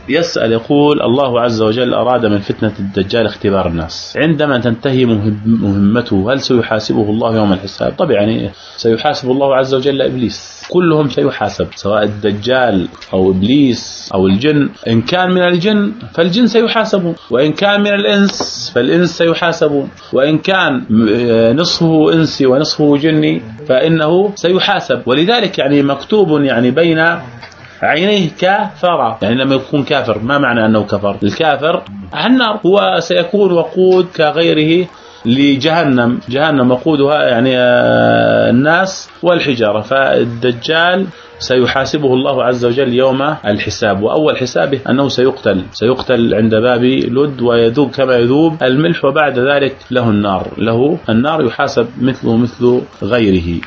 يسأل يقول: الله عز وجل أراد من فتنة الدجال اختبار الناس، عندما تنتهي مهمته هل سيحاسبه الله يوم الحساب؟ طبعا يعني سيحاسب الله عز وجل إبليس، كلهم سيحاسب، سواء الدجال أو إبليس أو الجن. إن كان من الجن فالجن سيحاسبون، وإن كان من الإنس فالإنس سيحاسبون، وإن كان نصفه إنسي ونصفه جني فإنه سيحاسب. ولذلك يعني مكتوب يعني بين عينيه كفر، يعني لما يكون كافر ما معنى أنه كفر؟ الكافر النار، هو سيكون وقود كغيره لجهنم، جهنم وقودها يعني الناس والحجارة. فالدجال سيحاسبه الله عز وجل يوم الحساب، وأول حسابه أنه سيقتل عند باب لد ويذوب كما يذوب الملح، وبعد ذلك له النار يحاسب مثله مثل غيره.